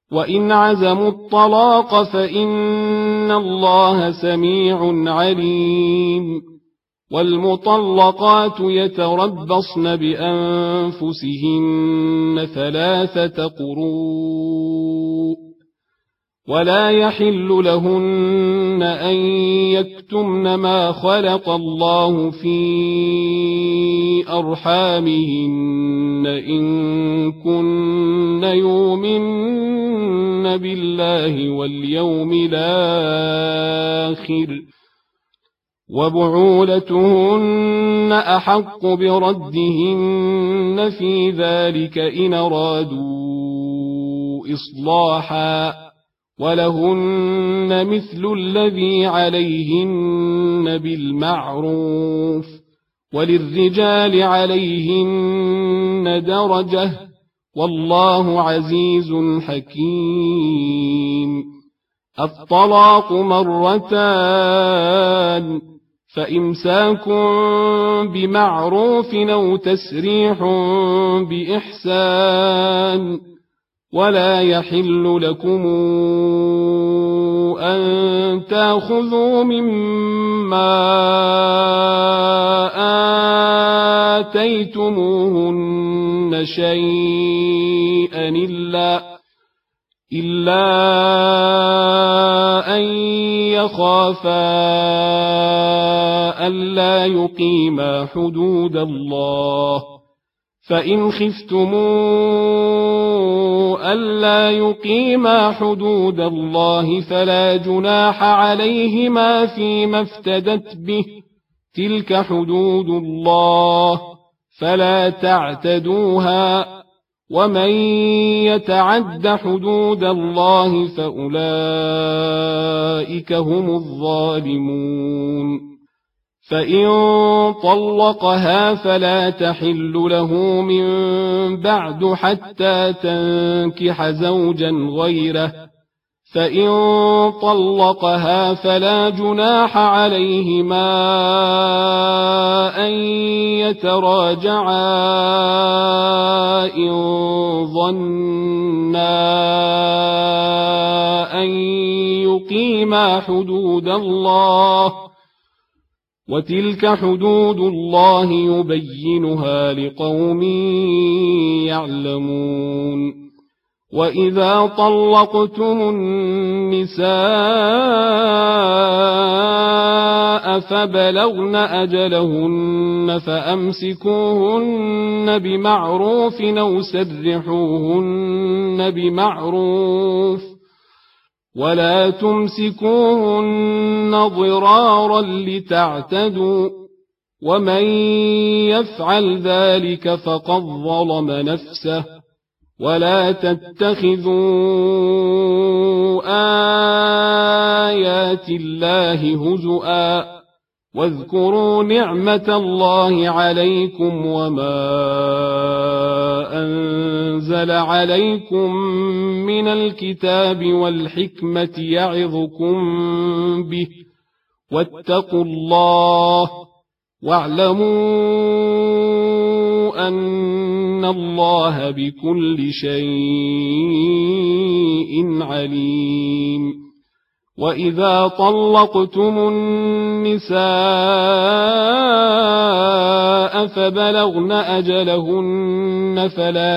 وإن عزموا الطلاق فإن الله سميع عليم والمطلقات يتربصن بأنفسهن 3 قروء ولا يحل لهن أن يكتمن ما خلق الله في أرحامهن إن كن يؤمن بالله واليوم الآخر وبعولتهن أحق بردهن في ذلك إن أرادوا إصلاحا ولهن مثل الذي عليهن بالمعروف وللرجال عليهن درجة والله عزيز حكيم. الطلاق 2 فإمساك بمعروف أو تسريح بإحسان ولا يحل لكم أن تأخذوا مما آتيتموهن شيئا إلا أن يخافا ألا يقيما حدود الله فإن خفتموا ألا يقيما حدود الله فلا جناح عليهما فيما افتدت به تلك حدود الله فلا تعتدوها ومن يتعد حدود الله فأولئك هم الظالمون. فإن طلقها فلا تحل له من بعد حتى تنكح زوجا غيره فإن طلقها فلا جناح عليهما أن يتراجعا إن ظنا أن يقيما حدود الله وتلك حدود الله يبينها لقوم يعلمون. وإذا طلقتم النساء فبلغن أجلهن فأمسكوهن بمعروف أو سرحوهن بمعروف ولا تمسكوهن ضرارا لتعتدوا ومن يفعل ذلك فقد ظلم نفسه ولا تتخذوا آيات الله هزؤا واذكروا نعمة الله عليكم وما أنزل عليكم من الكتاب والحكمة يعظكم به واتقوا الله واعلموا أن الله بكل شيء عليم. وإذا طلقتم النساء فبلغن أجلهن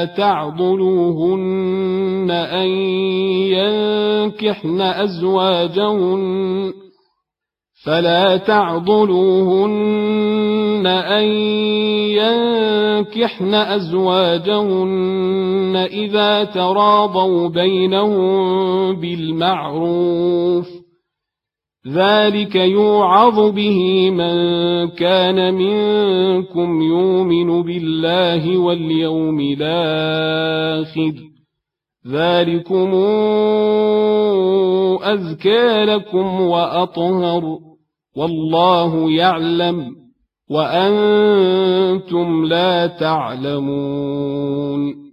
فلا تعضلوهن أن ينكحن أزواجهن إذا تراضوا بينهم بالمعروف ذلك يوعظ به من كان منكم يؤمن بالله واليوم الآخر ذلكم أزكى لكم وأطهر والله يعلم وأنتم لا تعلمون.